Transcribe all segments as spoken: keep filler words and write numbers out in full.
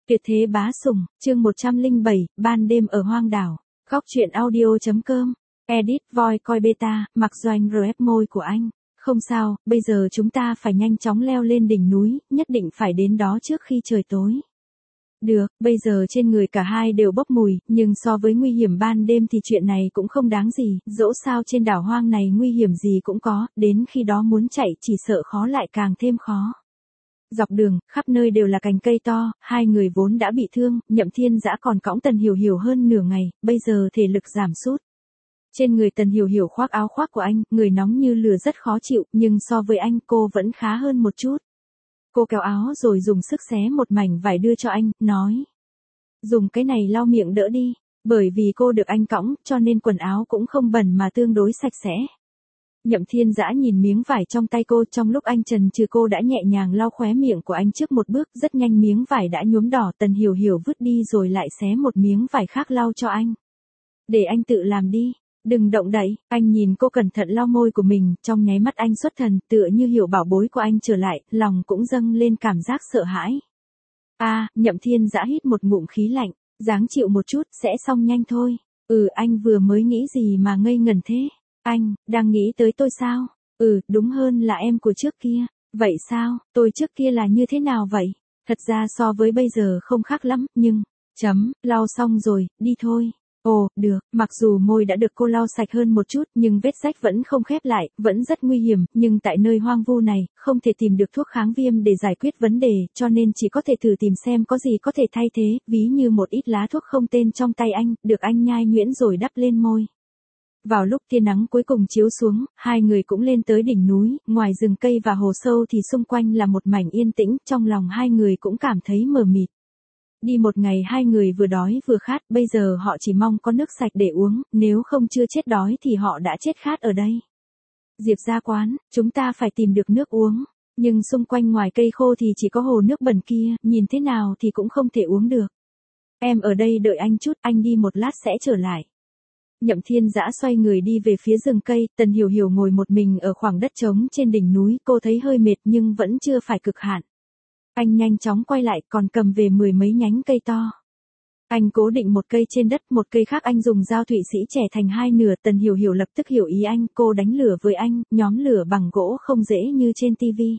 Tuyệt thế bá sủng, chương một trăm lẻ bảy, ban đêm ở hoang đảo. Góc truyện audio chấm com. Edit Voi coi beta, mặc doanh rờ ép môi của anh. Không sao, bây giờ chúng ta phải nhanh chóng leo lên đỉnh núi, nhất định phải đến đó trước khi trời tối. Được, bây giờ trên người cả hai đều bốc mùi, nhưng so với nguy hiểm ban đêm thì chuyện này cũng không đáng gì, dẫu sao trên đảo hoang này nguy hiểm gì cũng có, đến khi đó muốn chạy chỉ sợ khó lại càng thêm khó. Dọc đường, khắp nơi đều là cành cây to, hai người vốn đã bị thương, Nhậm Thiên Dã còn cõng Tần Hiểu Hiểu hơn nửa ngày, bây giờ thể lực giảm sút. Trên người Tần Hiểu Hiểu khoác áo khoác của anh, người nóng như lửa rất khó chịu, nhưng so với anh cô vẫn khá hơn một chút. Cô kéo áo rồi dùng sức xé một mảnh vải đưa cho anh, nói. Dùng cái này lau miệng đỡ đi, bởi vì cô được anh cõng, cho nên quần áo cũng không bẩn mà tương đối sạch sẽ. Nhậm Thiên Dã nhìn miếng vải trong tay cô, trong lúc anh chần chừ cô đã nhẹ nhàng lau khóe miệng của anh trước một bước, rất nhanh miếng vải đã nhuốm đỏ. Tần Hiểu Hiểu vứt đi rồi lại xé một miếng vải khác lau cho anh. Để anh tự làm đi, đừng động đậy. Anh nhìn cô cẩn thận lau môi của mình, trong nháy mắt anh xuất thần, tựa như hiểu bảo bối của anh trở lại, lòng cũng dâng lên cảm giác sợ hãi. A, à, Nhậm Thiên Dã hít một ngụm khí lạnh, dáng chịu một chút, sẽ xong nhanh thôi. Ừ, anh vừa mới nghĩ gì mà ngây ngẩn thế? Anh, đang nghĩ tới tôi sao? Ừ, đúng hơn là em của trước kia. Vậy sao, tôi trước kia là như thế nào vậy? Thật ra so với bây giờ không khác lắm, nhưng... Chấm, lau xong rồi, đi thôi. Ồ, được, mặc dù môi đã được cô lau sạch hơn một chút, nhưng vết rách vẫn không khép lại, vẫn rất nguy hiểm, nhưng tại nơi hoang vu này, không thể tìm được thuốc kháng viêm để giải quyết vấn đề, cho nên chỉ có thể thử tìm xem có gì có thể thay thế, ví như một ít lá thuốc không tên trong tay anh, được anh nhai nhuyễn rồi đắp lên môi. Vào lúc tia nắng cuối cùng chiếu xuống, hai người cũng lên tới đỉnh núi, ngoài rừng cây và hồ sâu thì xung quanh là một mảnh yên tĩnh, trong lòng hai người cũng cảm thấy mờ mịt. Đi một ngày hai người vừa đói vừa khát, bây giờ họ chỉ mong có nước sạch để uống, nếu không chưa chết đói thì họ đã chết khát ở đây. Diệp Gia Quán, chúng ta phải tìm được nước uống, nhưng xung quanh ngoài cây khô thì chỉ có hồ nước bẩn kia, nhìn thế nào thì cũng không thể uống được. Em ở đây đợi anh chút, anh đi một lát sẽ trở lại. Nhậm Thiên Dã xoay người đi về phía rừng cây, Tần Hiểu Hiểu ngồi một mình ở khoảng đất trống trên đỉnh núi, cô thấy hơi mệt nhưng vẫn chưa phải cực hạn. Anh nhanh chóng quay lại, còn cầm về mười mấy nhánh cây to. Anh cố định một cây trên đất, một cây khác anh dùng dao thụy sĩ chẻ thành hai nửa. Tần Hiểu Hiểu lập tức hiểu ý anh, cô đánh lửa với anh, nhóm lửa bằng gỗ không dễ như trên tivi.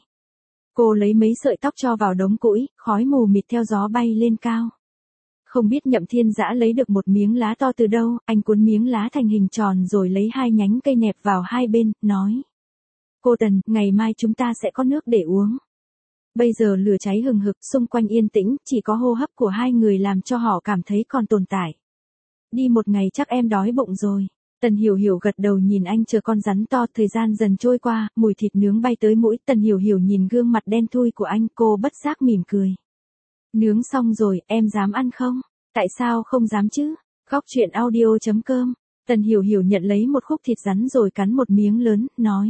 Cô lấy mấy sợi tóc cho vào đống củi, khói mù mịt theo gió bay lên cao. Không biết Nhậm Thiên Dã lấy được một miếng lá to từ đâu, anh cuốn miếng lá thành hình tròn rồi lấy hai nhánh cây nẹp vào hai bên, nói. Cô Tần, ngày mai chúng ta sẽ có nước để uống. Bây giờ lửa cháy hừng hực, xung quanh yên tĩnh, chỉ có hô hấp của hai người làm cho họ cảm thấy còn tồn tại. Đi một ngày chắc em đói bụng rồi. Tần Hiểu Hiểu gật đầu nhìn anh chờ con rắn to, thời gian dần trôi qua, mùi thịt nướng bay tới mũi. Tần Hiểu Hiểu nhìn gương mặt đen thui của anh, cô bất giác mỉm cười. Nướng xong rồi, em dám ăn không? Tại sao không dám chứ? Góc truyện audio chấm com. Tần Hiểu Hiểu nhận lấy một khúc thịt rắn rồi cắn một miếng lớn, nói.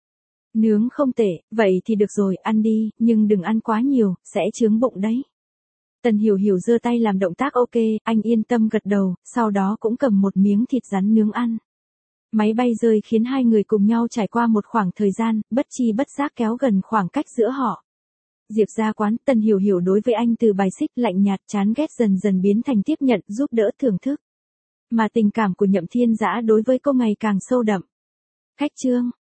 Nướng không tệ, vậy thì được rồi, ăn đi, nhưng đừng ăn quá nhiều, sẽ chướng bụng đấy. Tần Hiểu Hiểu giơ tay làm động tác ok, anh yên tâm gật đầu, sau đó cũng cầm một miếng thịt rắn nướng ăn. Máy bay rơi khiến hai người cùng nhau trải qua một khoảng thời gian, bất chi bất giác kéo gần khoảng cách giữa họ. Diệp Gia Quán, Tần Hiểu Hiểu đối với anh từ bài xích, lạnh nhạt, chán ghét dần dần biến thành tiếp nhận, giúp đỡ, thưởng thức. Mà tình cảm của Nhậm Thiên Dã đối với cô ngày càng sâu đậm. Khách trương.